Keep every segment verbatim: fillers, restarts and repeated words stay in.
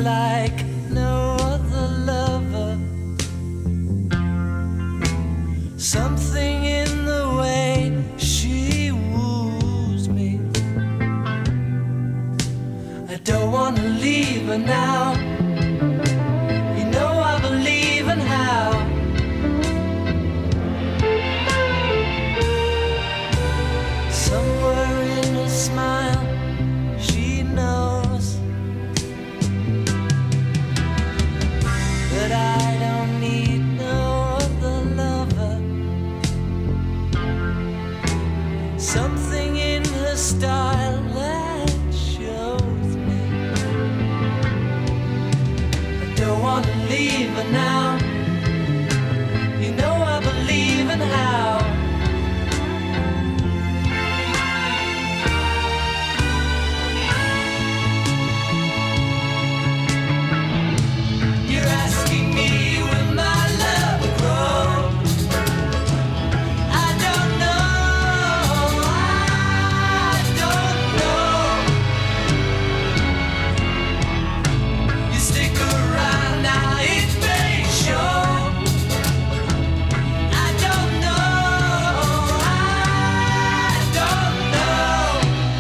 like no other lover. Something in the way she woos me. I don't wanna leave her now. You know I believe in how. Somewhere in a smile she knows that I don't need no other lover. Something in her style that shows me I don't wanna leave her now. You know I believe in how. You're asking me will my love grow? I don't know, I don't know. You stick around now, it may show. I don't know, I don't know.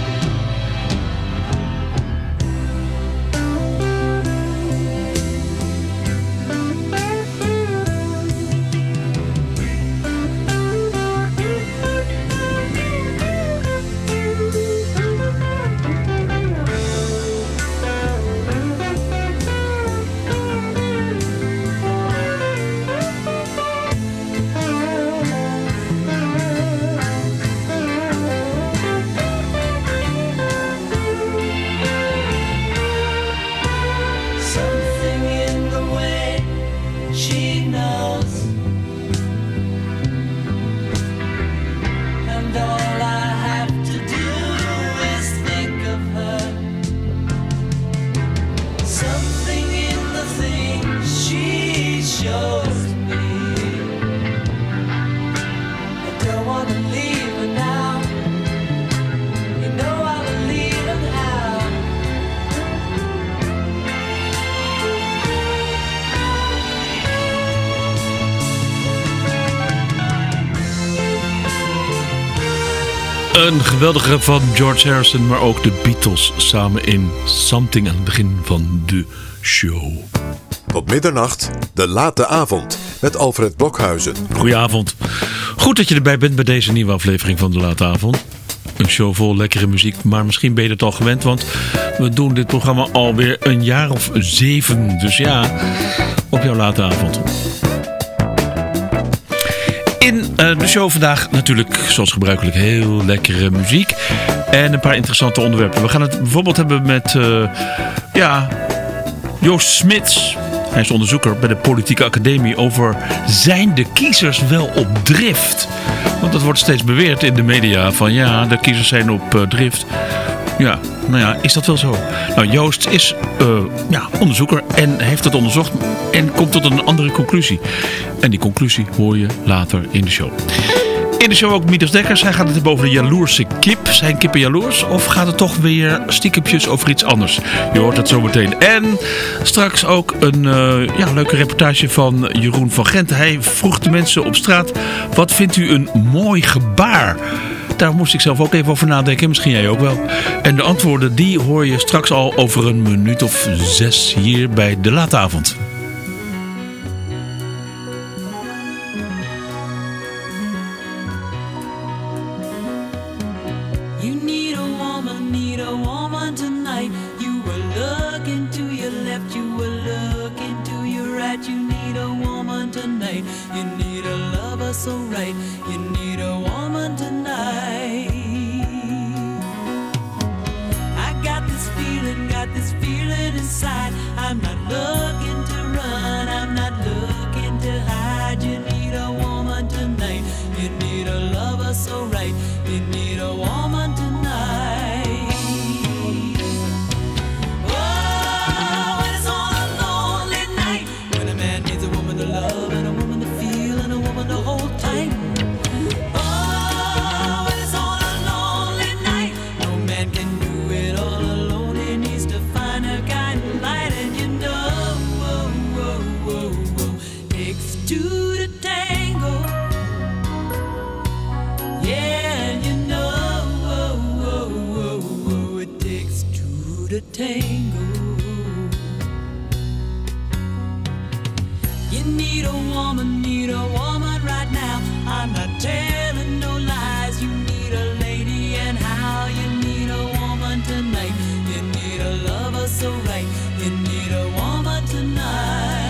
Something in the way she knows, and all I have to do is think of her. Something in the things she shows me. I don't wanna leave her now. You know I believe in how. Een geweldige van George Harrison, maar ook de Beatles samen in Something aan het begin van de show. Tot middernacht, de late avond met Alfred Blokhuizen. Goedenavond. Goed dat je erbij bent bij deze nieuwe aflevering van de late avond. Een show vol lekkere muziek, maar misschien ben je het al gewend, want we doen dit programma alweer een jaar of zeven. Dus ja, op jouw late avond. In uh, de show vandaag natuurlijk, zoals gebruikelijk, heel lekkere muziek. En een paar interessante onderwerpen. We gaan het bijvoorbeeld hebben met uh, ja, Joost Smits. Hij is onderzoeker bij de Politieke Academie over zijn de kiezers wel op drift? Want dat wordt steeds beweerd in de media van ja, de kiezers zijn op uh, drift. Ja, nou ja, is dat wel zo? Nou, Joost is uh, ja, onderzoeker en heeft het onderzocht en komt tot een andere conclusie. En die conclusie hoor je later in de show. In de show ook Midas Dekkers. Hij gaat het hebben over de jaloerse kip. Zijn kippen jaloers? Of gaat het toch weer stiekempjes over iets anders? Je hoort het zo meteen. En straks ook een uh, ja, leuke reportage van Jeroen van Gent. Hij vroeg de mensen op straat: wat vindt u een mooi gebaar? Daar moest ik zelf ook even over nadenken. Misschien jij ook wel. En de antwoorden die hoor je straks al over een minuut of zes hier bij de late avond. You need a woman, need a woman tonight. You will look into your left, you will look into your right. You need a woman tonight. You need a lover so right. You need a woman tonight. I got this feeling, got this feeling inside. I'm not looking to run, I'm not looking to hide. You need a woman tonight. You need a lover so right. You need a woman tonight. Oh, when it's on a lonely night, when a man needs a woman to love and a woman to feel and a woman to hold tight. need a woman, need a woman right now. I'm not telling no lies. You need a lady, and how you need a woman tonight. You need a lover so right. You need a woman tonight.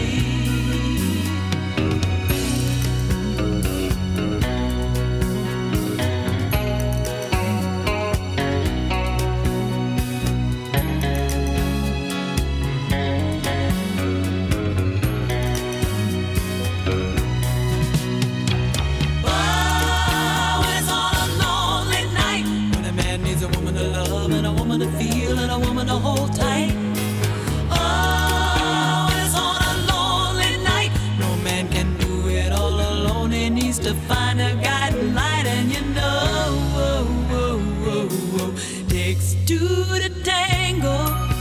To feel and a woman to hold tight. Oh, it's on a lonely night. No man can do it all alone. He needs to find a guiding light, and you know, whoa, whoa, whoa, whoa, takes two to tango.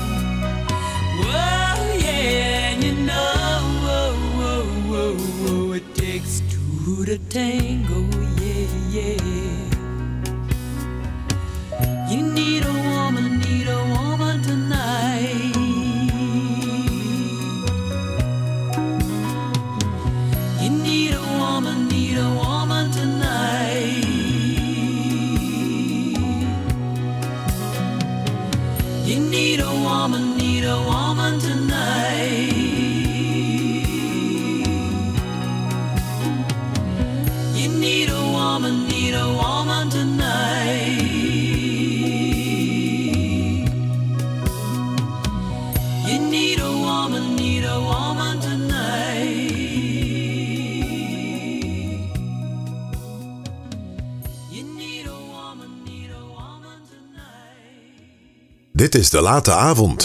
Whoa, yeah, and you know, whoa, whoa, whoa, whoa, it takes two to tango. Yeah, yeah. You need a woman, need a woman tonight. You need a woman, need a woman tonight. You need a woman, need a woman tonight. You need a woman, need a woman tonight. You need a woman, need a woman tonight. You need a woman, need a woman tonight. Dit is De Late Avond.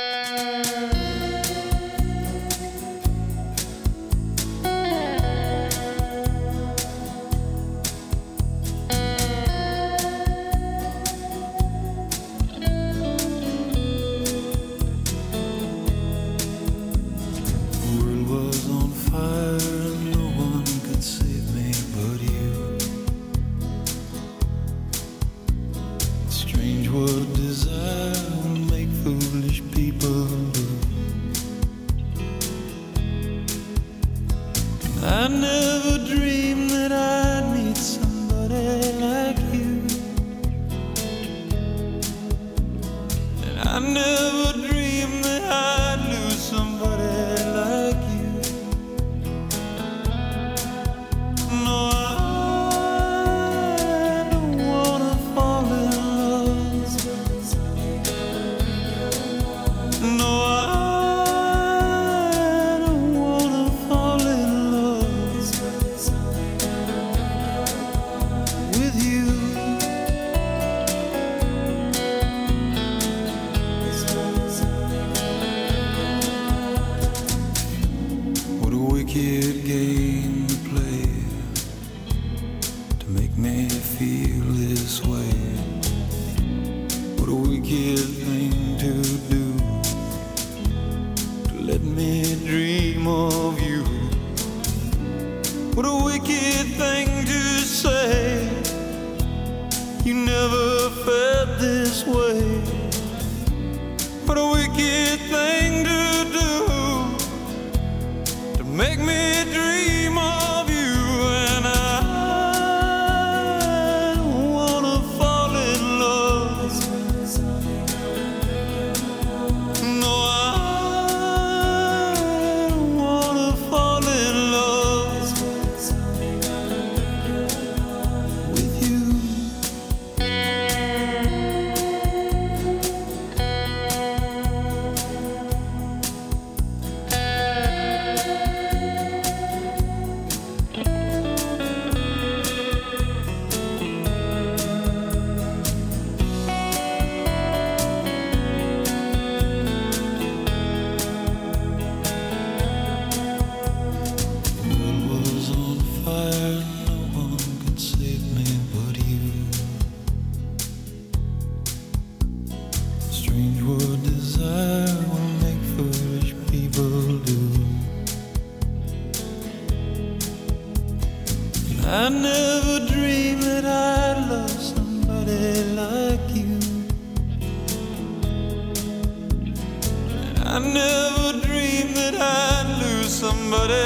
I never dreamed that I'd love somebody like you. And I never dreamed that I'd lose somebody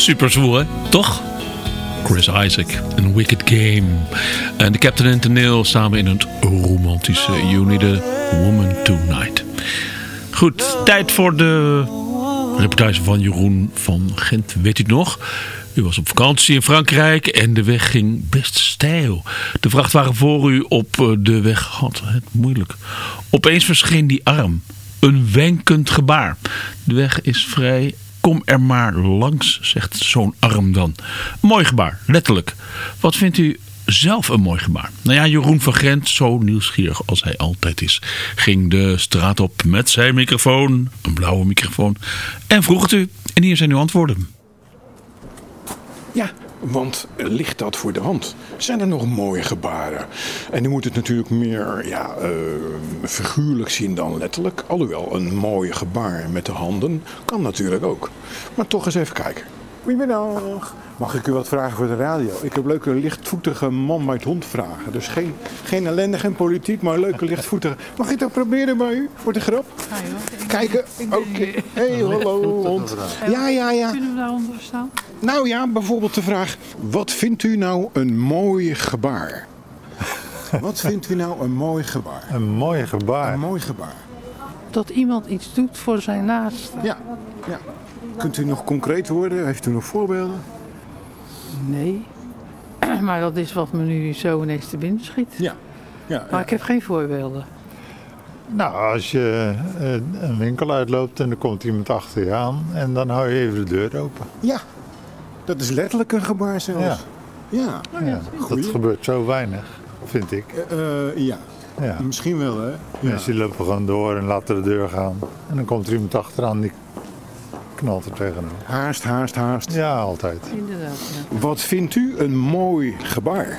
Super zwoel, hè? Toch? Chris Isaac, een Wicked Game. En de Captain en Toneel samen in het romantische You Need a Woman Tonight. Goed, tijd voor de reportage van Jeroen van Gent. Weet u het nog? U was op vakantie in Frankrijk en de weg ging best steil. De vrachtwagen voor u op de weg had het moeilijk. Opeens verscheen die arm. Een wenkend gebaar. De weg is vrij. Kom er maar langs, zegt zo'n arm dan. Een mooi gebaar, letterlijk. Wat vindt u zelf een mooi gebaar? Nou ja, Jeroen van Gent, zo nieuwsgierig als hij altijd is, ging de straat op met zijn microfoon, een blauwe microfoon, en vroeg het u. En hier zijn uw antwoorden. Ja, want ligt dat voor de hand? Zijn er nog mooie gebaren? En nu moet het natuurlijk meer ja, uh, figuurlijk zien dan letterlijk. Alhoewel, een mooi gebaar met de handen kan natuurlijk ook. Maar toch eens even kijken. Goedemiddag. Mag ik u wat vragen voor de radio? Ik heb leuke lichtvoetige man met hond vragen. Dus geen, geen ellendige politiek, maar leuke lichtvoetige. Mag ik dat proberen bij u? Voor de grap? Kijken. Oké. Okay. Hey, hallo hond. Ja, ja, ja. Kunnen we daaronder staan? Nou ja, bijvoorbeeld de vraag. Wat vindt u nou een mooi gebaar? Wat vindt u nou een mooi gebaar? Een mooi gebaar? Een mooi gebaar. Dat iemand iets doet voor zijn naaste. Ja, ja. Kunt u nog concreet worden? Heeft u nog voorbeelden? Nee. Maar dat is wat me nu zo ineens te binnen schiet. Ja. ja maar ja. ik heb geen voorbeelden. Nou, als je een winkel uitloopt en er komt iemand achter je aan en dan hou je even de deur open. Ja, dat is letterlijk een gebaar zelfs. Ja. Ja, ja. Dat gebeurt zo weinig, vind ik. Uh, uh, ja. ja, misschien wel hè. Ja. Mensen die lopen gewoon door en laten de deur gaan. En dan komt er iemand achteraan die knalt er tegenaan. Haast, haast, haast. Ja, altijd. Inderdaad, ja. Wat vindt u een mooi gebaar?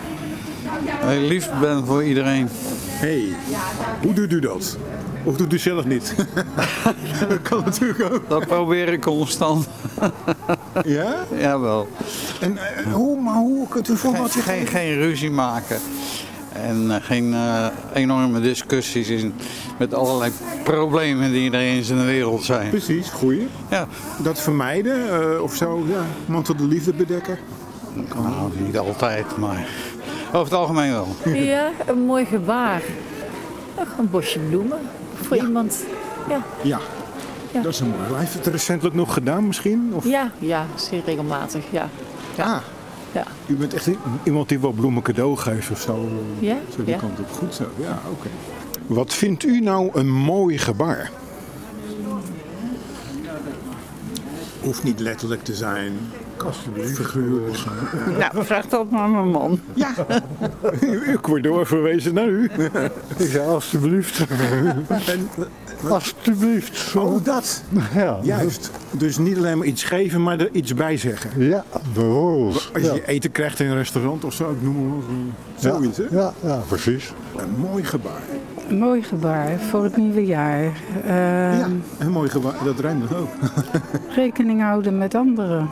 Dat ik lief ben voor iedereen. Hé, hey, hoe doet u dat? Of doet u zelf niet? Dat kan natuurlijk ook. Dat probeer ik constant. Ja? Jawel. En uh, hoe, maar hoe kunt u voor wat geen, geen, geen ruzie maken. En uh, geen uh, enorme discussies in, met allerlei problemen die er eens in de wereld zijn. Precies, goeie. Ja. Dat vermijden uh, of zo, ja, mantel de liefde bedekken. Nou, niet altijd, maar over het algemeen wel. Ja, een mooi gebaar. Ach, een bosje bloemen voor ja. iemand. Ja. Ja. ja, dat is een mooi. Heeft het recentelijk nog gedaan misschien? Of? Ja, ja, zeer regelmatig, ja. ja. Ah. Ja. U bent echt iemand die wel bloemen cadeau geeft of zo. Ja? Zo die ja. kant op. Goed zo, ja, oké. Okay. Wat vindt u nou een mooi gebaar? Hoeft niet letterlijk te zijn. Alsjeblieft. Figuurlijk. Nou, vraag dat maar mijn man. Ja, ik word doorverwezen naar u. Ik zei alsjeblieft. En, alsjeblieft. Oh, dat. Ja. Juist. Dus niet alleen maar iets geven, maar er iets bij zeggen. Ja, bijvoorbeeld. Als je ja. eten krijgt in een restaurant of zo, ik noem maar zoiets, ja. hè? Ja, ja, precies. Een mooi gebaar. Een mooi gebaar voor het nieuwe jaar. Uh, ja, een mooi gebaar, dat rijmt nog ook. Rekening houden met anderen.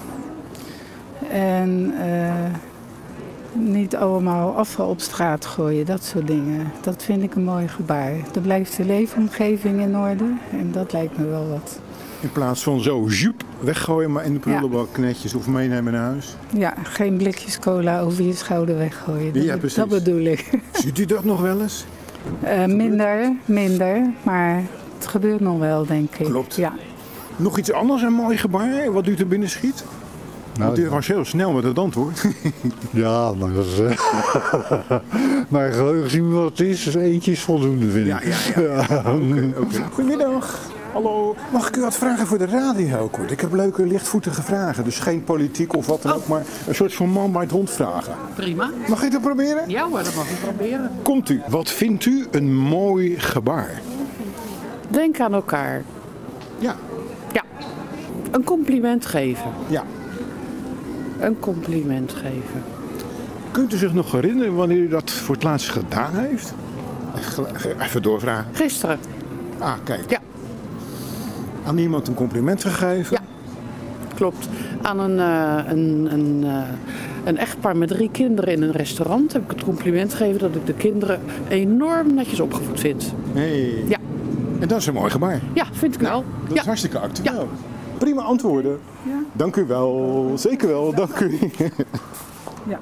En uh, niet allemaal afval op straat gooien, dat soort dingen. Dat vind ik een mooi gebaar. Dan blijft de leefomgeving in orde en dat lijkt me wel wat. In plaats van zo joep weggooien, maar in de prullenbak ja. netjes of meenemen naar huis. Ja, geen blikjes cola over je schouder weggooien. Dat, ja, precies. Dat bedoel ik. Ziet u dat nog wel eens? Uh, minder, minder, maar het gebeurt nog wel, denk ik. Klopt. Ja. Nog iets anders, een mooi gebaar, wat u te binnen schiet? Nou, Want u was heel snel met het antwoord. Ja, maar dat is... Uh, maar geheugen zien we wat het is, dus eentje is voldoende, vind ik. Ja, ja, ja. ja. Okay, okay. Goedemiddag. Hallo. Mag ik u wat vragen voor de radio, kort? Ik heb leuke, lichtvoetige vragen. Dus geen politiek of wat dan ook, maar een soort van man bij het hond vragen. Prima. Mag ik dat proberen? Ja hoor, dat mag ik proberen. Komt u. Wat vindt u een mooi gebaar? Denk aan elkaar. Ja. Ja. Een compliment geven. Ja. Een compliment geven. Kunt u zich nog herinneren wanneer u dat voor het laatst gedaan heeft? Even doorvragen. Gisteren. Ah, kijk. Ja. Aan iemand een compliment gegeven? Ja, klopt. Aan een, uh, een, een, uh, een echtpaar met drie kinderen in een restaurant heb ik het compliment gegeven dat ik de kinderen enorm netjes opgevoed vind. Hey. Ja. En dat is een mooi gebaar. Ja, vind ik nou, wel. Dat ja. is hartstikke actueel. Prima antwoorden. Ja. Dank u wel. Zeker wel, dank u. Ja.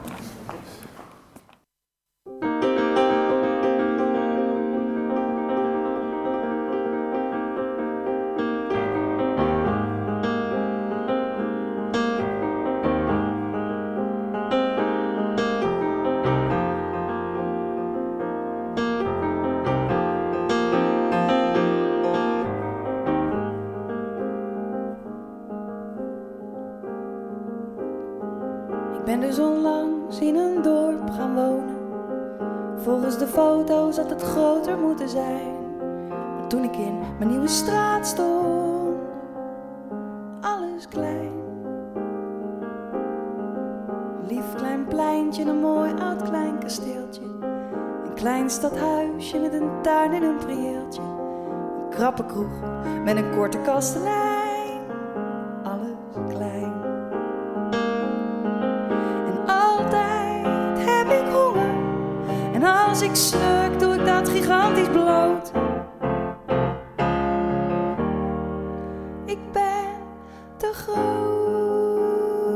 Ik ben dus onlangs in een dorp gaan wonen. Volgens de foto's had het groter moeten zijn. Maar toen ik in mijn nieuwe straat stond, alles klein. Een lief klein pleintje, een mooi oud klein kasteeltje. Een klein stadhuisje met een tuin en een prieeltje. Een krappe kroeg met een korte kastelein. Alles klein. En als ik sluk, doe ik dat gigantisch bloot. Ik ben te groot.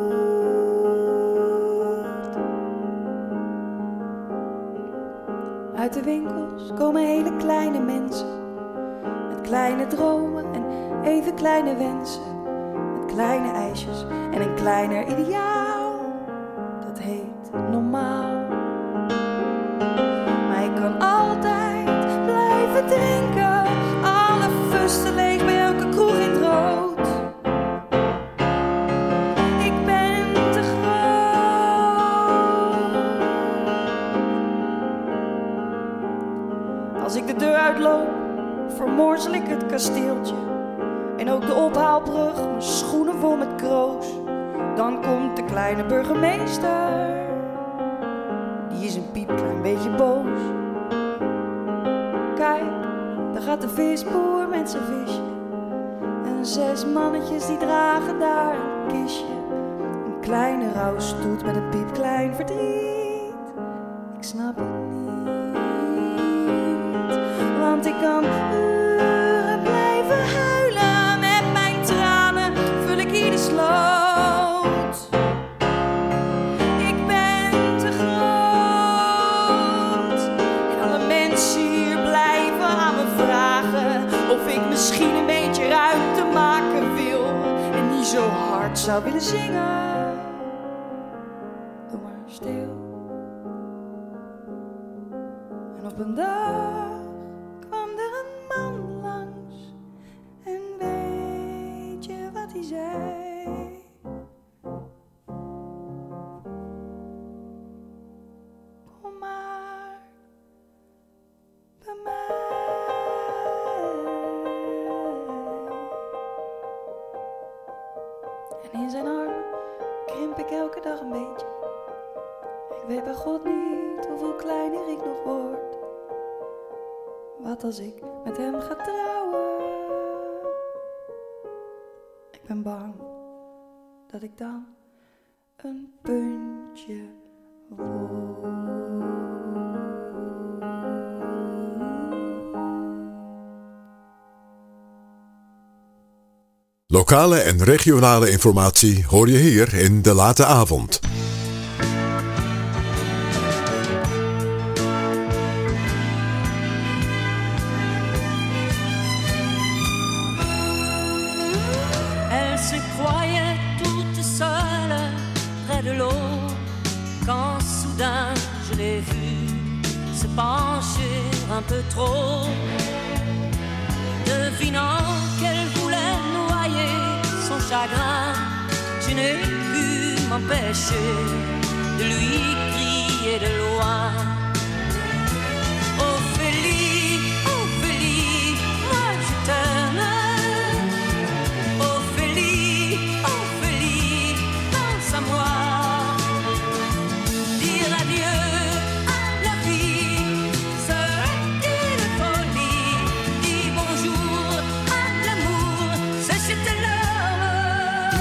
Uit de winkels komen hele kleine mensen. Met kleine dromen en even kleine wensen. Met kleine ijsjes en een kleiner ideaal. Dat heet normaal. Ik kan altijd blijven drinken. Alle fusten leeg bij elke kroeg in het rood. Ik ben te groot. Als ik de deur uitloop, vermorsel ik het kasteeltje. En ook de ophaalbrug, mijn schoenen vol met kroos. Dan komt de kleine burgemeester. Die is een piepklein beetje boos. Kijk, daar gaat de visboer met zijn visje. En zes mannetjes die dragen daar een kistje. Een kleine rouwstoet met een piepklein verdriet. Ik snap het niet, want ik kan uren blijven huilen. Met mijn tranen vul ik hier de sloot. Of ik misschien een beetje ruimte maken wil en niet zo hard zou willen zingen. Doe maar stil. En op een dag kwam er een man langs. En weet je wat hij zei? Kom maar bij mij. In zijn armen krimp ik elke dag een beetje. Ik weet bij God niet hoeveel kleiner ik nog word. Wat als ik met hem ga trouwen? Ik ben bang dat ik dan een puntje word. Lokale en regionale informatie hoor je hier in De Late Avond. Elle se croyait toute seule près de l'eau quand soudain je l'ai vue se pencher un peu trop, devinant qu'elle voulait noyer son chagrin. Je n'ai pu m'empêcher de lui crier de loin: Ophélie, Ophélie, moi je t'aime. Ophélie, Ophélie, pense à moi. Dire adieu à la vie, c'est une folie. Dis bonjour à l'amour, c'est chez l'homme,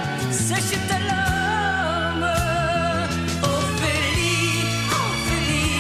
c'est chez l'homme. Ophélie, Ophélie.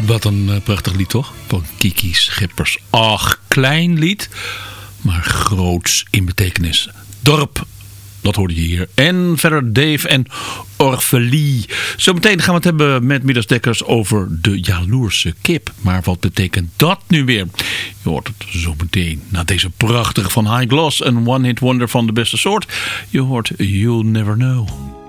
Wat een uh, prachtig lied, toch? Van Kiki Schippers. Ach, klein lied, maar groots in betekenis. Dorp, dat hoorde je hier. En verder Dave en Orphelie. Zometeen gaan we het hebben met Midas Dekkers over de jaloerse kip. Maar wat betekent dat nu weer? Je hoort het zometeen. Na deze prachtige van High Gloss, een one-hit wonder van de beste soort. Je hoort You'll Never Know.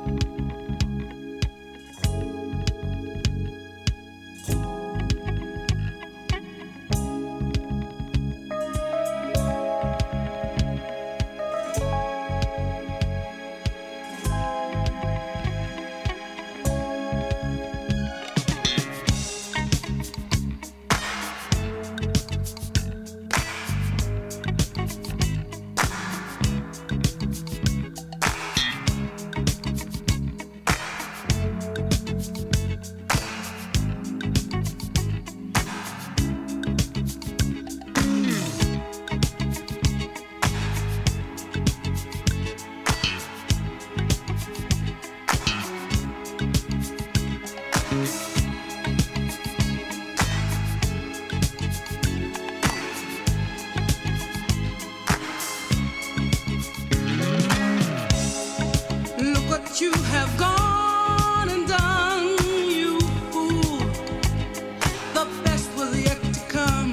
You have gone and done, you fool. The best was yet to come.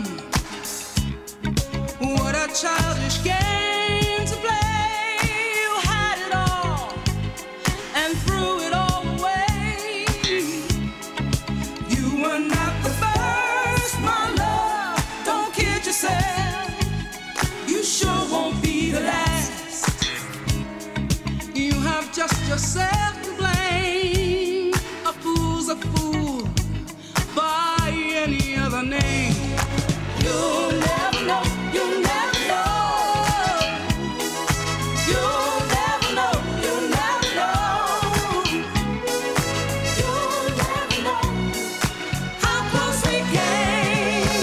What a childish game to play. You had it all and threw it all away. You were not the first, my love. Don't kid yourself. You sure won't be the last. You have just yourself to blame. A fool's a fool by any other name. You'll never know, you'll never know. You'll never know, you'll never know. You'll never know how close we came.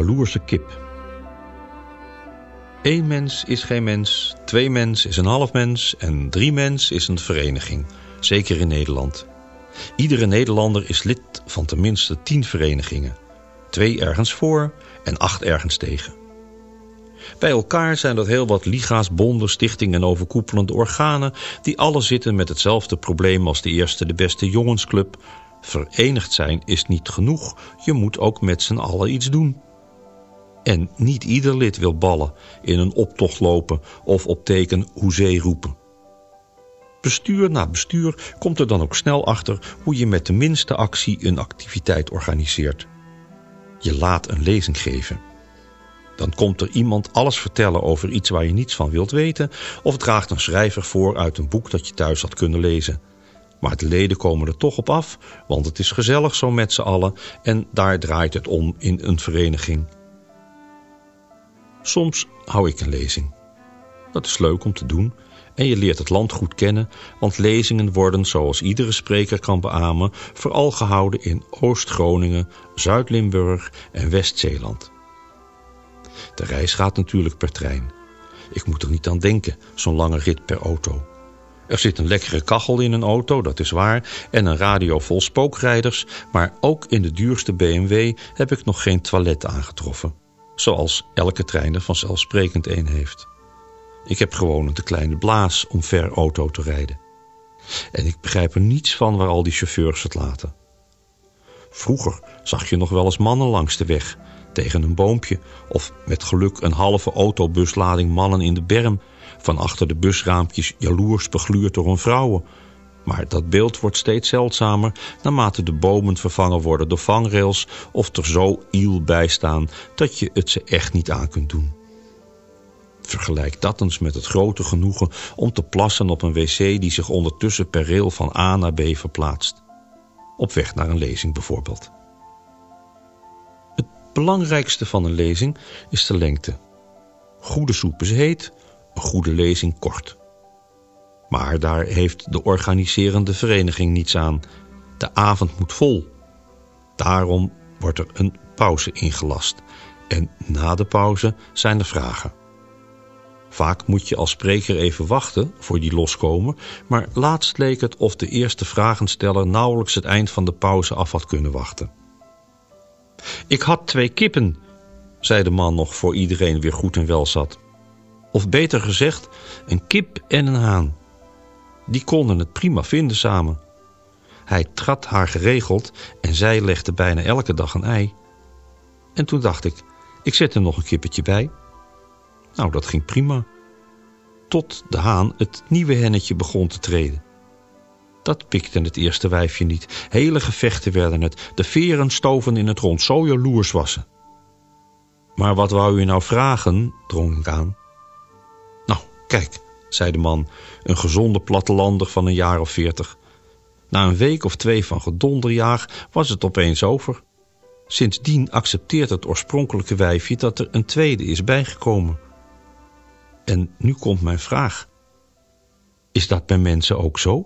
jaloerse kip. Eén mens is geen mens, twee mens is een half mens en drie mens is een vereniging, zeker in Nederland. Iedere Nederlander is lid van tenminste tien verenigingen, twee ergens voor en acht ergens tegen. Bij elkaar zijn dat heel wat liga's, bonden, stichtingen en overkoepelende organen die alle zitten met hetzelfde probleem als de eerste de beste jongensclub. Verenigd zijn is niet genoeg, je moet ook met z'n allen iets doen. En niet ieder lid wil ballen, in een optocht lopen of op teken hoezee roepen. Bestuur na bestuur komt er dan ook snel achter hoe je met de minste actie een activiteit organiseert. Je laat een lezing geven. Dan komt er iemand alles vertellen over iets waar je niets van wilt weten, of draagt een schrijver voor uit een boek dat je thuis had kunnen lezen. Maar de leden komen er toch op af, want het is gezellig zo met z'n allen en daar draait het om in een vereniging. Soms hou ik een lezing. Dat is leuk om te doen en je leert het land goed kennen, want lezingen worden, zoals iedere spreker kan beamen, vooral gehouden in Oost-Groningen, Zuid-Limburg en West-Zeeland. De reis gaat natuurlijk per trein. Ik moet er niet aan denken, zo'n lange rit per auto. Er zit een lekkere kachel in een auto, dat is waar, en een radio vol spookrijders, maar ook in de duurste B M W heb ik nog geen toilet aangetroffen. Zoals elke trein er vanzelfsprekend een heeft. Ik heb gewoon een te kleine blaas om ver auto te rijden. En ik begrijp er niets van waar al die chauffeurs het laten. Vroeger zag je nog wel eens mannen langs de weg, tegen een boompje, of met geluk een halve autobuslading mannen in de berm, van achter de busraampjes jaloers begluurd door hun vrouwen. Maar dat beeld wordt steeds zeldzamer naarmate de bomen vervangen worden door vangrails of er zo iel bij staan dat je het ze echt niet aan kunt doen. Vergelijk dat eens met het grote genoegen om te plassen op een wc die zich ondertussen per rail van A naar B verplaatst. Op weg naar een lezing bijvoorbeeld. Het belangrijkste van een lezing is de lengte. Goede soep is heet, een goede lezing kort. Maar daar heeft de organiserende vereniging niets aan. De avond moet vol. Daarom wordt er een pauze ingelast. En na de pauze zijn er vragen. Vaak moet je als spreker even wachten voor die loskomen, maar laatst leek het of de eerste vragensteller nauwelijks het eind van de pauze af had kunnen wachten. Ik had twee kippen, zei de man nog voor iedereen weer goed en wel zat. Of beter gezegd, een kip en een haan. Die konden het prima vinden samen. Hij trad haar geregeld en zij legde bijna elke dag een ei. En toen dacht ik, ik zet er nog een kippetje bij. Nou, dat ging prima. Tot de haan het nieuwe hennetje begon te treden. Dat pikte het eerste wijfje niet. Hele gevechten werden het. De veren stoven in het rond, zo jaloers was ze. Maar wat wou u nou vragen, drong ik aan. Nou, kijk, zei de man, een gezonde plattelander van een jaar of veertig. Na een week of twee van gedonderjaag was het opeens over. Sindsdien accepteert het oorspronkelijke wijfje dat er een tweede is bijgekomen. En nu komt mijn vraag. Is dat bij mensen ook zo?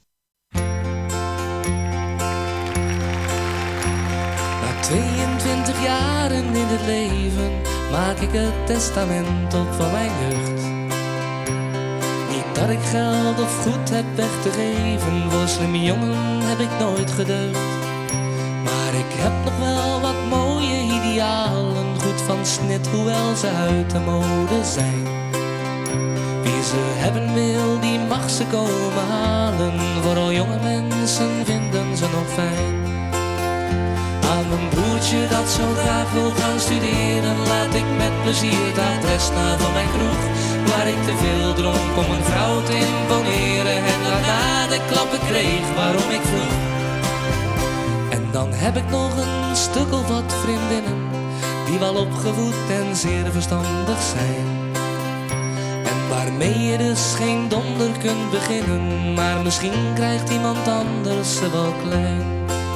Na tweeëntwintig jaren in het leven maak ik het testament op van mijn jeugd. Niet dat ik geld of goed heb weg te geven, voor slimme jongen heb ik nooit gedeugd. Maar ik heb nog wel wat mooie idealen, goed van snit, hoewel ze uit de mode zijn. Wie ze hebben wil, die mag ze komen halen, vooral jonge mensen vinden ze nog fijn. Aan mijn broertje dat zo graag wil gaan studeren, laat ik met plezier het adres na van mijn kroeg, waar ik te veel dronk om een vrouw te imponeren en daarna de klappen kreeg waarom ik vroeg. En dan heb ik nog een stuk of wat vriendinnen, die wel opgevoed en zeer verstandig zijn. En waarmee je dus geen donder kunt beginnen, maar misschien krijgt iemand anders ze wel klein.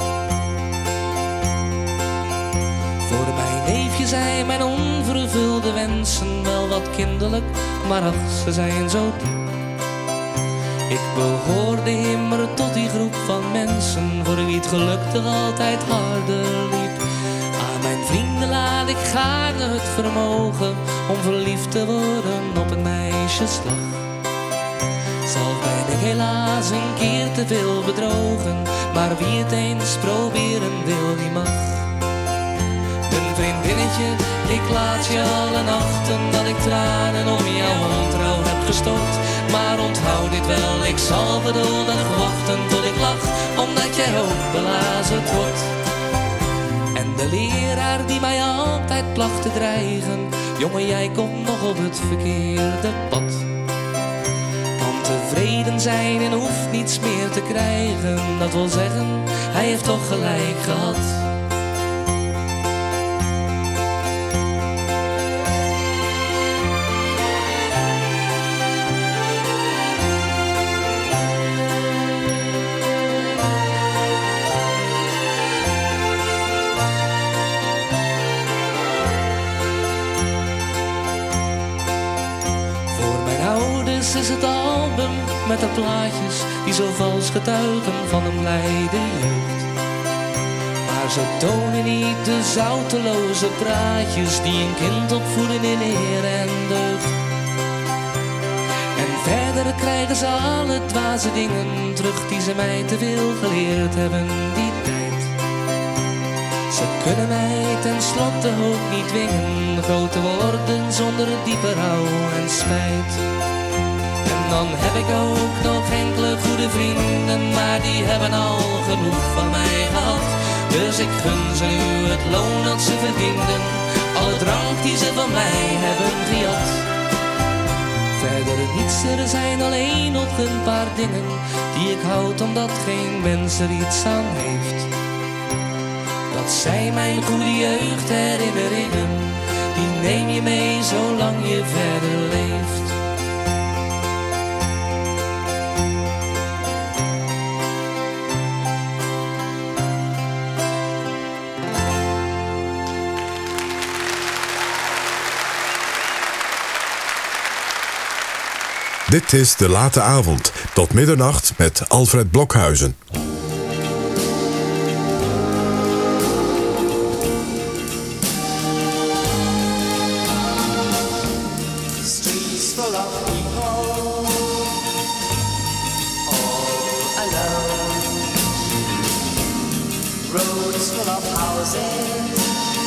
Voor mijn neefje zijn mijn onvervulde wensen wel wat kinderlijk, maar ach, ze zijn zo diep. Ik behoorde immer tot die groep van mensen voor wie het geluk toch altijd harder liep. Aan mijn vrienden laat ik gaarne het vermogen om verliefd te worden op een meisjeslag. Zelf ben ik helaas een keer te veel bedrogen, maar wie het eens proberen wil, die mag. Een vriendinnetje, ik laat je alle nachten dat ik tranen om jouw ontrouw heb gestort. Maar onthoud dit wel, ik zal geduldig wachten tot ik lach, omdat jij ook belazerd wordt. En de leraar die mij altijd placht te dreigen, jongen jij komt nog op het verkeerde pad. Kan tevreden zijn en hoeft niets meer te krijgen, dat wil zeggen, hij heeft toch gelijk gehad. Is het album met de plaatjes die zo vals getuigen van een blijde jeugd. Maar ze tonen niet de zouteloze praatjes die een kind opvoeden in eer en deugd. En verder krijgen ze alle dwaze dingen terug die ze mij te veel geleerd hebben die tijd. Ze kunnen mij tenslotte ook niet dwingen groot te worden zonder diepe rouw en spijt. Dan heb ik ook nog enkele goede vrienden, maar die hebben al genoeg van mij gehad. Dus ik gun ze nu het loon dat ze verdienden, alle drank die ze van mij hebben gejat. Verder niets, er zijn alleen nog een paar dingen die ik houd omdat geen mens er iets aan heeft. Dat zijn mijn goede jeugdherinneringen, die neem je mee zolang je verder leeft. Dit is De Late Avond, tot middernacht met Alfred Blokhuizen. Streets full of people, all alone. Roads full of houses,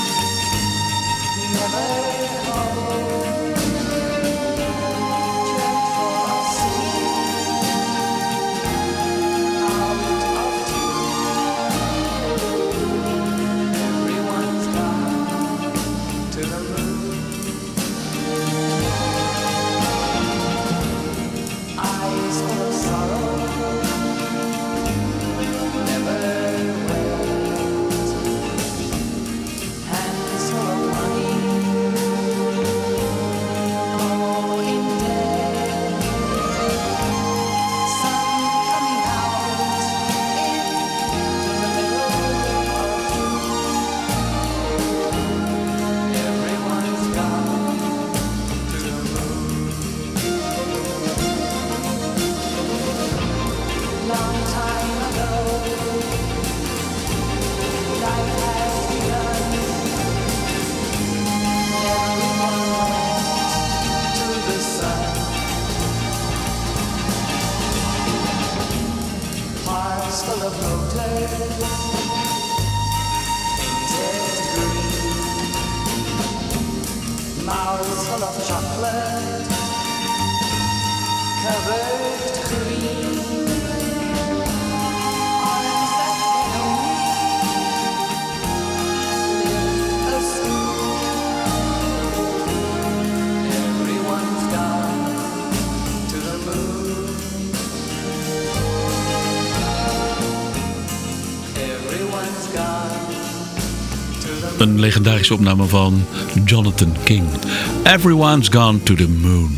never home. Een legendarische opname van Jonathan King. Everyone's Gone to the Moon.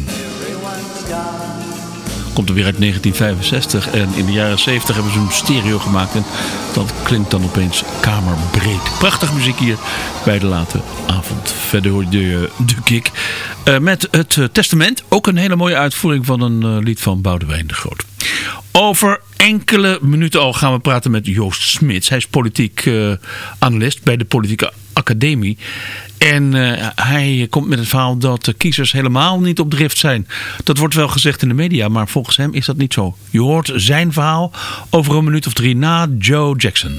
Komt er weer uit negentien vijfenzestig. En in de jaren zeventig hebben ze een stereo gemaakt. En dat klinkt dan opeens kamerbreed. Prachtige muziek hier bij De Late Avond. Verder hoor je de kick. Uh, met het uh, Testament. Ook een hele mooie uitvoering van een uh, lied van Boudewijn de Groot. Over enkele minuten al gaan we praten met Joost Smits. Hij is politiek uh, analist bij de politieke Academie. En uh, hij komt met het verhaal dat de kiezers helemaal niet op drift zijn. Dat wordt wel gezegd in de media, maar volgens hem is dat niet zo. Je hoort zijn verhaal over een minuut of drie na Joe Jackson.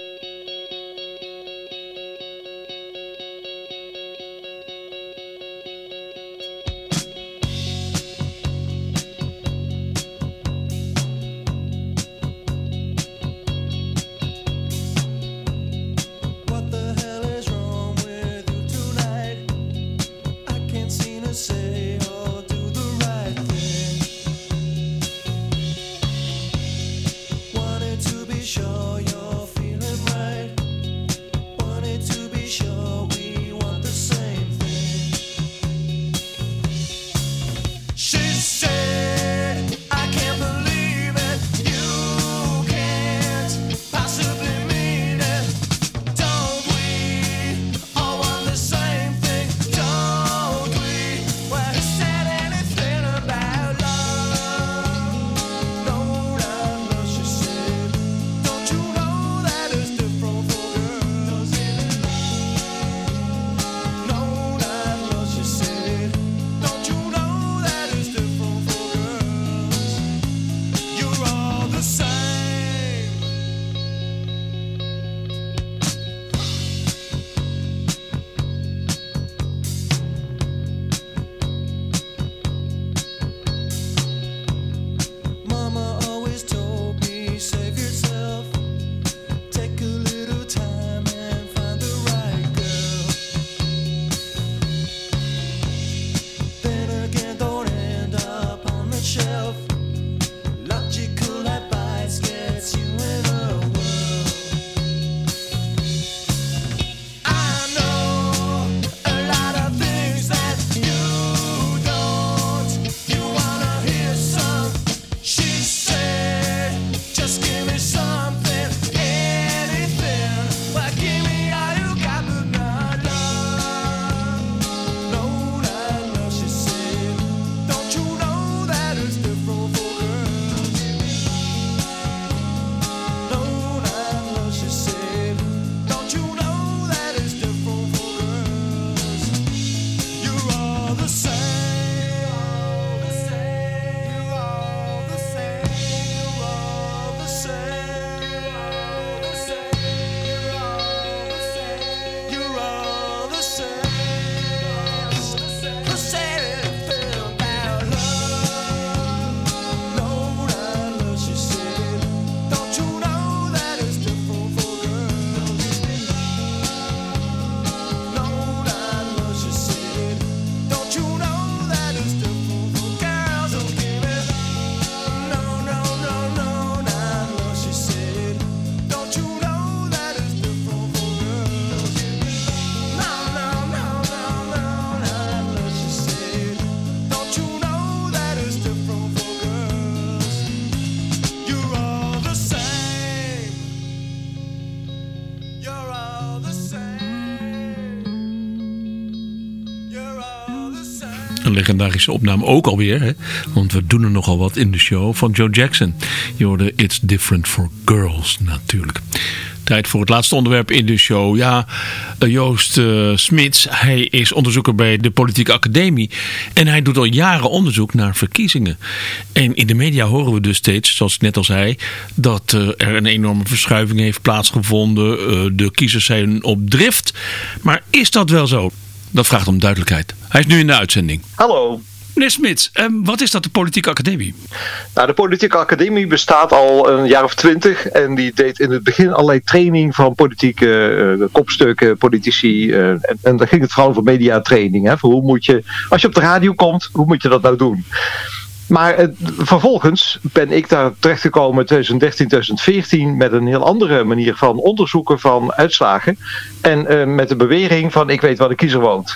Een legendarische opname ook alweer, hè? Want we doen er nogal wat in de show van Joe Jackson. Je hoorde It's Different for Girls natuurlijk. Tijd voor het laatste onderwerp in de show. Ja, Joost uh, Smits, hij is onderzoeker bij de Politieke Academie. En hij doet al jaren onderzoek naar verkiezingen. En in de media horen we dus steeds, zoals ik net al zei, dat uh, er een enorme verschuiving heeft plaatsgevonden. Uh, de kiezers zijn op drift. Maar is dat wel zo? Dat vraagt om duidelijkheid. Hij is nu in de uitzending. Hallo. Meneer Smits, wat is dat, de Politieke Academie? Nou, de Politieke Academie bestaat al een jaar of twintig. En die deed in het begin allerlei training van politieke uh, kopstukken, politici. Uh, en, en dan ging het vooral over mediatraining. Hè, voor hoe moet je, als je op de radio komt, hoe moet je dat nou doen? Maar uh, vervolgens ben ik daar terechtgekomen in twintig dertien, twintig veertien met een heel andere manier van onderzoeken van uitslagen. En uh, met de bewering van ik weet waar de kiezer woont.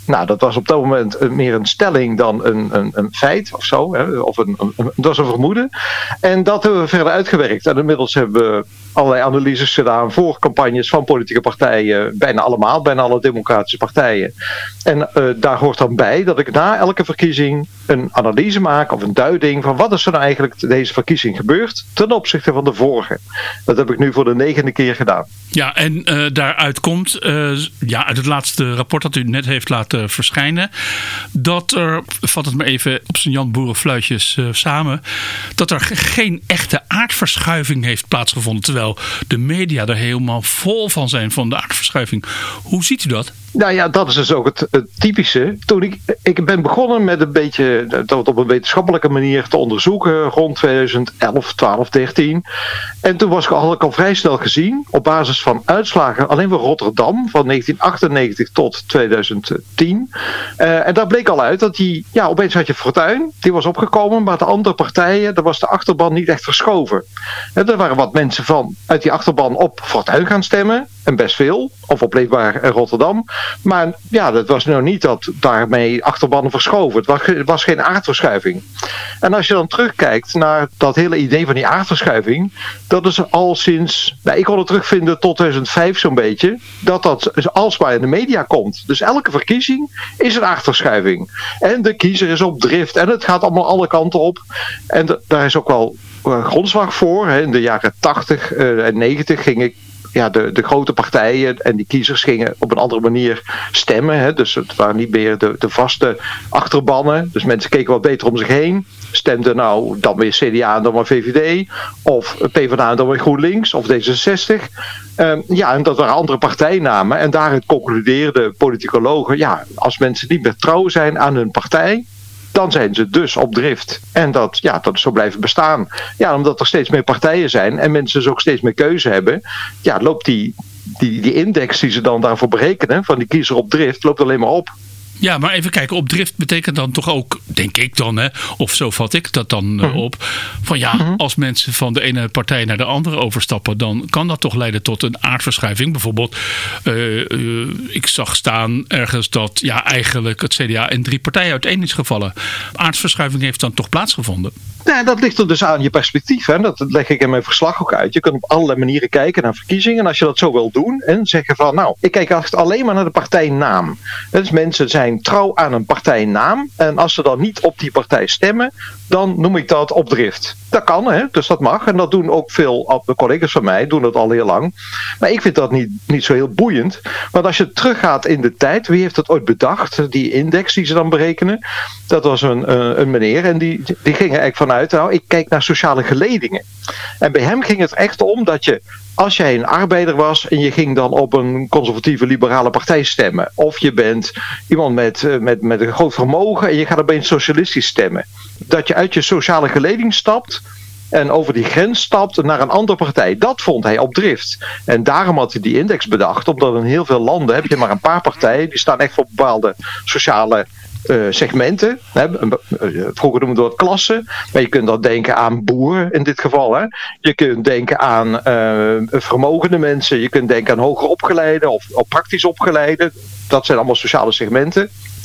Nou, dat was op dat moment meer een stelling dan een, een, een feit of zo. Hè? Of een, een, dat was een vermoeden. En dat hebben we verder uitgewerkt. En inmiddels hebben we allerlei analyses gedaan voor campagnes van politieke partijen. Bijna allemaal, bijna alle democratische partijen. En uh, daar hoort dan bij dat ik na elke verkiezing een analyse maak of een duiding van wat is er nou eigenlijk deze verkiezing gebeurd ten opzichte van de vorige. Dat heb ik nu voor de negende keer gedaan. Ja, en uh, daaruit komt, uh, ja, uit het laatste rapport dat u net heeft laten verschijnen, dat er, vat het maar even op zijn Jan Boerenfluitjes uh, samen, dat er geen echte aardverschuiving heeft plaatsgevonden, terwijl de media er helemaal vol van zijn van de aardverschuiving. Hoe ziet u dat? Nou ja, dat is dus ook het, het typische. Toen ik, ik ben begonnen met een beetje dat op een wetenschappelijke manier te onderzoeken rond tweeduizend elf, twaalf, dertien. En toen was ik al, had ik al vrij snel gezien op basis van uitslagen alleen van Rotterdam van negentien achtennegentig tot tweeduizend tien. Uh, en daar bleek al uit dat die, ja, opeens had je Fortuyn, die was opgekomen, maar de andere partijen, daar was de achterban niet echt verschoven. En er waren wat mensen van uit die achterban op Fortuyn gaan stemmen. En best veel, of op Leefbaar Rotterdam. Maar ja, dat was nou niet dat daarmee achterbannen verschoven. Het was, het was geen aardverschuiving. En als je dan terugkijkt naar dat hele idee van die aardverschuiving, dat is al sinds, nou, ik kon het terugvinden tot tweeduizend vijf zo'n beetje, dat dat alsmaar in de media komt. Dus elke verkiezing is een aardverschuiving. En de kiezer is op drift en het gaat allemaal alle kanten op. En de, daar is ook wel uh, grondslag voor. Hè. In de jaren tachtig uh, en negentig ging ik Ja, de, de grote partijen en die kiezers gingen op een andere manier stemmen. Hè. Dus het waren niet meer de, de vaste achterbannen. Dus mensen keken wat beter om zich heen. Stemden nou dan weer C D A en dan maar V V D. Of PvdA en dan weer GroenLinks. Of D zesenzestig. Um, ja, en dat waren andere partijnamen. En daaruit concludeerden politicologen. Ja, als mensen niet meer trouw zijn aan hun partij, dan zijn ze dus op drift. En dat, ja, dat is zo blijven bestaan. Ja, omdat er steeds meer partijen zijn en mensen dus ook steeds meer keuze hebben, ja, loopt die, die, die index die ze dan daarvoor berekenen, van die kiezer op drift, loopt alleen maar op. Ja, maar even kijken, op drift betekent dan toch ook, denk ik dan, hè, of zo vat ik dat dan uh, op, van ja, mm-hmm. als mensen van de ene partij naar de andere overstappen, dan kan dat toch leiden tot een aardverschuiving. Bijvoorbeeld, uh, uh, ik zag staan ergens dat ja, eigenlijk het C D A in drie partijen uiteen is gevallen. Aardverschuiving heeft dan toch plaatsgevonden? Nee, dat ligt er dus aan je perspectief. Hè. Dat leg ik in mijn verslag ook uit. Je kunt op allerlei manieren kijken naar verkiezingen. En als je dat zo wil doen en zeggen van, nou, ik kijk alleen maar naar de partijnaam. Dus mensen zijn trouw aan een partijnaam. En als ze dan niet op die partij stemmen, dan noem ik dat op drift. Dat kan, hè? Dus dat mag. En dat doen ook veel collega's van mij, doen dat al heel lang. Maar ik vind dat niet, niet zo heel boeiend. Want als je teruggaat in de tijd, wie heeft dat ooit bedacht? Die index die ze dan berekenen. Dat was een, een, een meneer en die, die ging er eigenlijk vanuit, nou, ik kijk naar sociale geledingen. En bij hem ging het echt om dat je, als jij een arbeider was en je ging dan op een conservatieve liberale partij stemmen. Of je bent iemand met, met, met een groot vermogen en je gaat opeens socialistisch stemmen. Dat je uit je sociale geleding stapt en over die grens stapt naar een andere partij. Dat vond hij op drift. En daarom had hij die index bedacht. Omdat in heel veel landen heb je maar een paar partijen. Die staan echt voor bepaalde sociale Uh, segmenten. Hè. Vroeger noemden we dat klassen. Maar je kunt dan denken aan boeren in dit geval. Hè. Je kunt denken aan uh, vermogende mensen. Je kunt denken aan hoger opgeleiden of, of praktisch opgeleiden. Dat zijn allemaal sociale segmenten.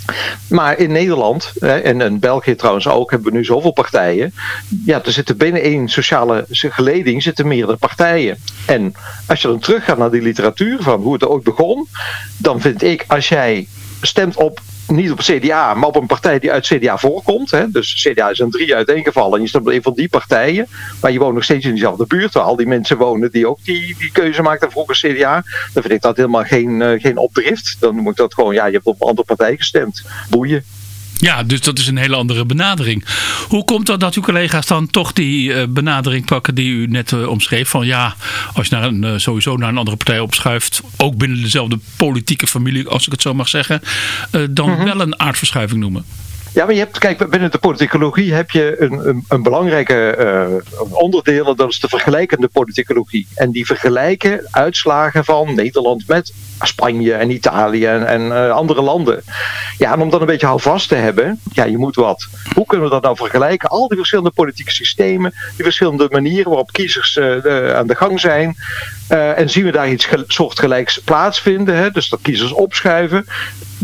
Maar in Nederland, hè, en in België trouwens ook, hebben we nu zoveel partijen. Ja, er zitten binnen één sociale geleding zitten meerdere partijen. En als je dan teruggaat naar die literatuur van hoe het ooit begon, dan vind ik, als jij stemt op niet op C D A, maar op een partij die uit C D A voorkomt. Hè. Dus C D A is een drie uiteengevallen. En je stemt op een van die partijen. Maar je woont nog steeds in diezelfde buurt. Waar al die mensen wonen die ook die, die keuze maakten vroeger C D A. Dan vind ik dat helemaal geen, uh, geen opdrift. Dan noem ik dat gewoon, ja, je hebt op een andere partij gestemd. Boeien. Ja, dus dat is een hele andere benadering. Hoe komt dat dat uw collega's dan toch die uh, benadering pakken die u net uh, omschreef? Van ja, als je naar een, uh, sowieso naar een andere partij opschuift, ook binnen dezelfde politieke familie, als ik het zo mag zeggen, uh, dan mm-hmm. wel een aardverschuiving noemen. Ja, maar je hebt, kijk, binnen de politicologie heb je een, een, een belangrijke uh, onderdeel, dat is de vergelijkende politicologie. En die vergelijken uitslagen van Nederland met Spanje en Italië en, en uh, andere landen. Ja, en om dan een beetje houvast te hebben, ja, je moet wat. Hoe kunnen we dat nou vergelijken? Al die verschillende politieke systemen, die verschillende manieren waarop kiezers uh, de, aan de gang zijn. Uh, en zien we daar iets ge- soortgelijks plaatsvinden, hè? Dus dat kiezers opschuiven.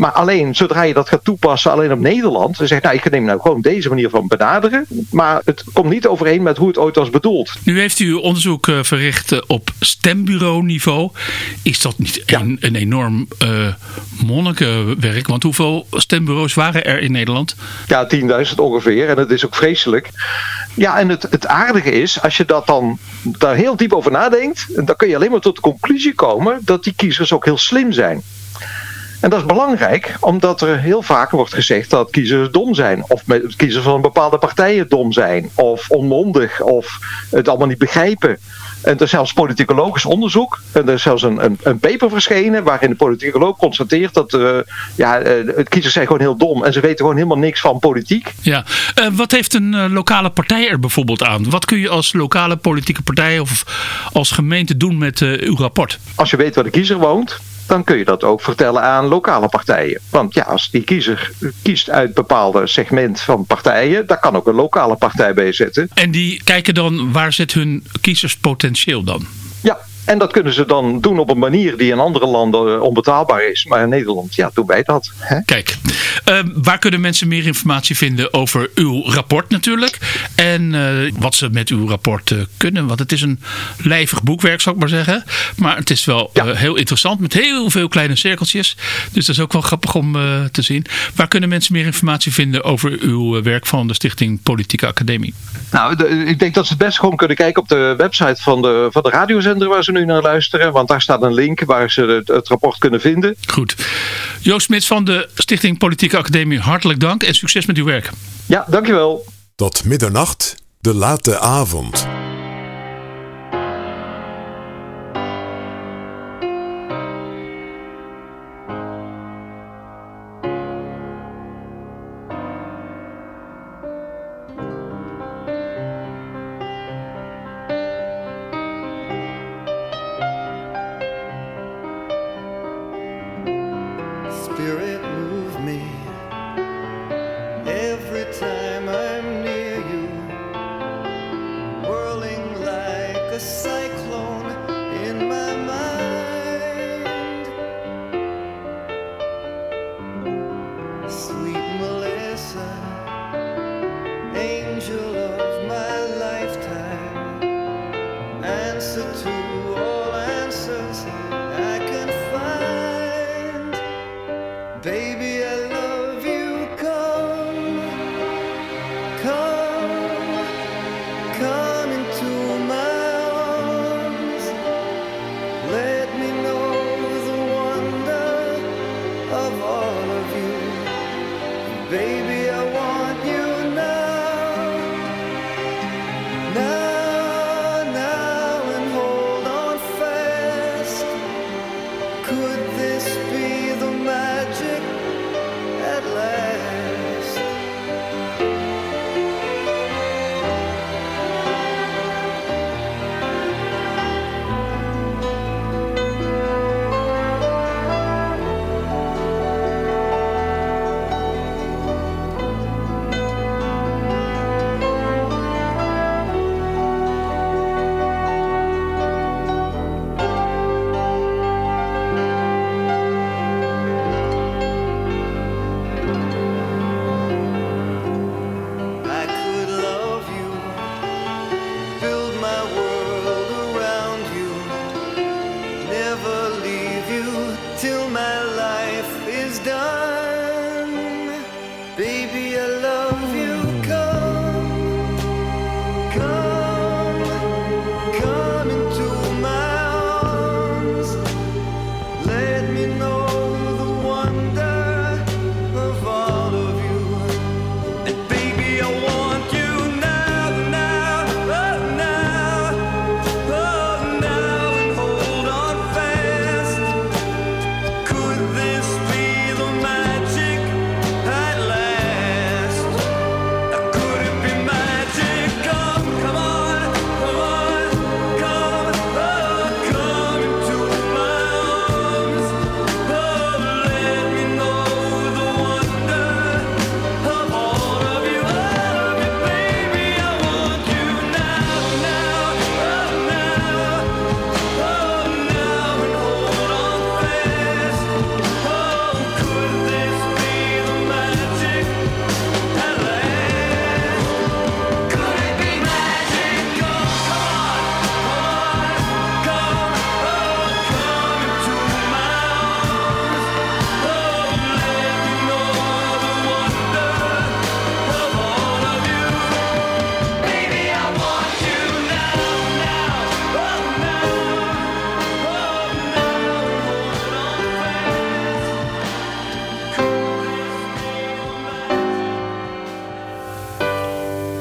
Maar alleen zodra je dat gaat toepassen alleen op Nederland, dan zegt nou ik neem nou gewoon deze manier van benaderen, maar het komt niet overeen met hoe het ooit was bedoeld. Nu heeft u onderzoek uh, verricht uh, op stembureau-niveau. Is dat niet ja. een, een enorm uh, monnikenwerk? Want hoeveel stembureaus waren er in Nederland? Ja, tienduizend ongeveer. En dat is ook vreselijk. Ja, en het, het aardige is, als je dat dan daar heel diep over nadenkt, dan kun je alleen maar tot de conclusie komen dat die kiezers ook heel slim zijn. En dat is belangrijk, omdat er heel vaak wordt gezegd dat kiezers dom zijn. Of kiezers van bepaalde partijen dom zijn. Of onmondig. Of het allemaal niet begrijpen. En er is zelfs politicologisch onderzoek. En er is zelfs een, een, een paper verschenen waarin de politicoloog constateert dat uh, ja, uh, het kiezers zijn gewoon heel dom. En ze weten gewoon helemaal niks van politiek. Ja. Uh, wat heeft een uh, lokale partij er bijvoorbeeld aan? Wat kun je als lokale politieke partij of als gemeente doen met uh, uw rapport? Als je weet waar de kiezer woont, dan kun je dat ook vertellen aan lokale partijen. Want ja, als die kiezer kiest uit een bepaalde segment van partijen, daar kan ook een lokale partij bij zitten. En die kijken dan, waar zit hun kiezerspotentieel dan? Ja, en dat kunnen ze dan doen op een manier die in andere landen onbetaalbaar is. Maar in Nederland, ja, doen wij dat. Hè? Kijk, uh, waar kunnen mensen meer informatie vinden over uw rapport natuurlijk? En uh, wat ze met uw rapport uh, kunnen? Want het is een lijvig boekwerk, zou ik maar zeggen. Maar het is wel ja. uh, heel interessant met heel veel kleine cirkeltjes. Dus dat is ook wel grappig om uh, te zien. Waar kunnen mensen meer informatie vinden over uw uh, werk van de Stichting Politieke Academie? Nou, de, ik denk dat ze het best gewoon kunnen kijken op de website van de, van de radiozender waar ze nu naar luisteren. Want daar staat een link waar ze het, het rapport kunnen vinden. Goed. Joost Smits van de Stichting Politieke Academie, hartelijk dank en succes met uw werk. Ja, dankjewel. Tot middernacht, de late avond.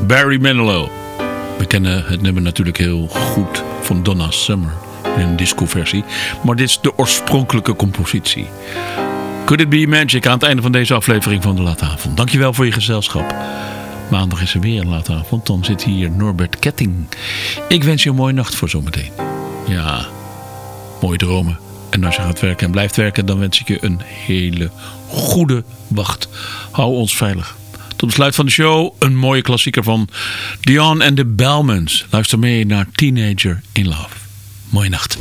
Barry Manilow. We kennen het nummer natuurlijk heel goed van Donna Summer in een discoversie. Maar dit is de oorspronkelijke compositie. Could It Be Magic aan het einde van deze aflevering van de Late Avond. Dankjewel voor je gezelschap. Maandag is er weer een Late Avond. Dan zit hier Norbert Ketting. Ik wens je een mooie nacht voor zometeen. Ja, mooie dromen. En als je gaat werken en blijft werken, dan wens ik je een hele goede wacht. Hou ons veilig. Tot besluit van de show een mooie klassieker van Dion en de Bellmans. Luister mee naar Teenager in Love. Mooie nacht.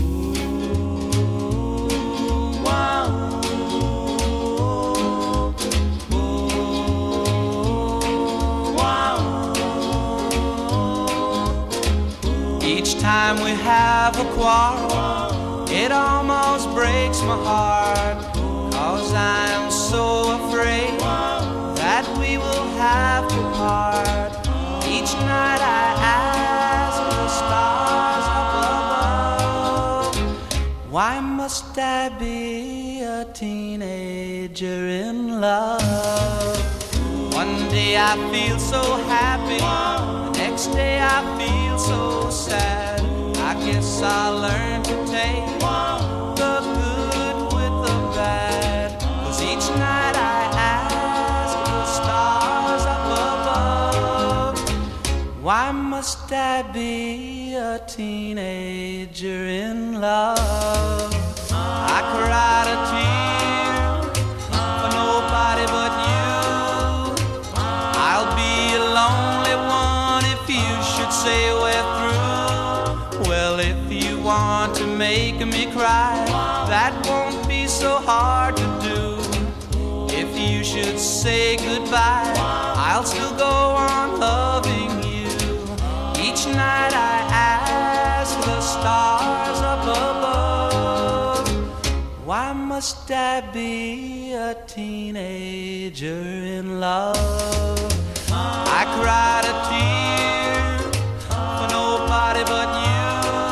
Each time we have a quarrel, it almost breaks my heart, 'cause I'm so afraid that we will have to part. Each night I ask the stars up above, why must I be a teenager in love? One day I feel so happy, the next day I feel so sad. I guess I'll learn to take the good with the bad, 'cause each night I ask the stars up above, why must I be a teenager in love? I cried a tear for nobody but you. I'll be a lonely one if you should say we're through. Well, if you want to make me cry, that won't be so hard to do. If you should say goodbye, I'll still go on loving you. Each night I ask the stars up above, why must I be a teenager in love? I cried a tear for nobody but you.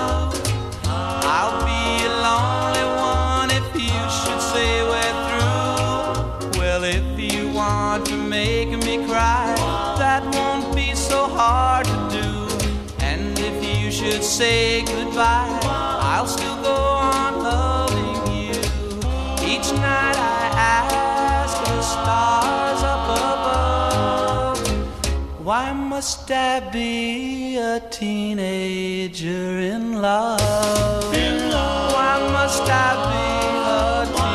I'll be a lonely one if you should say we're through. Well, if you want to make me cry, that won't be so hard to do. And if you should say goodbye, I'll still go on loving you. Each night I ask the stars up above, why must I be a teenager in love? In love. Why must I be a teenager?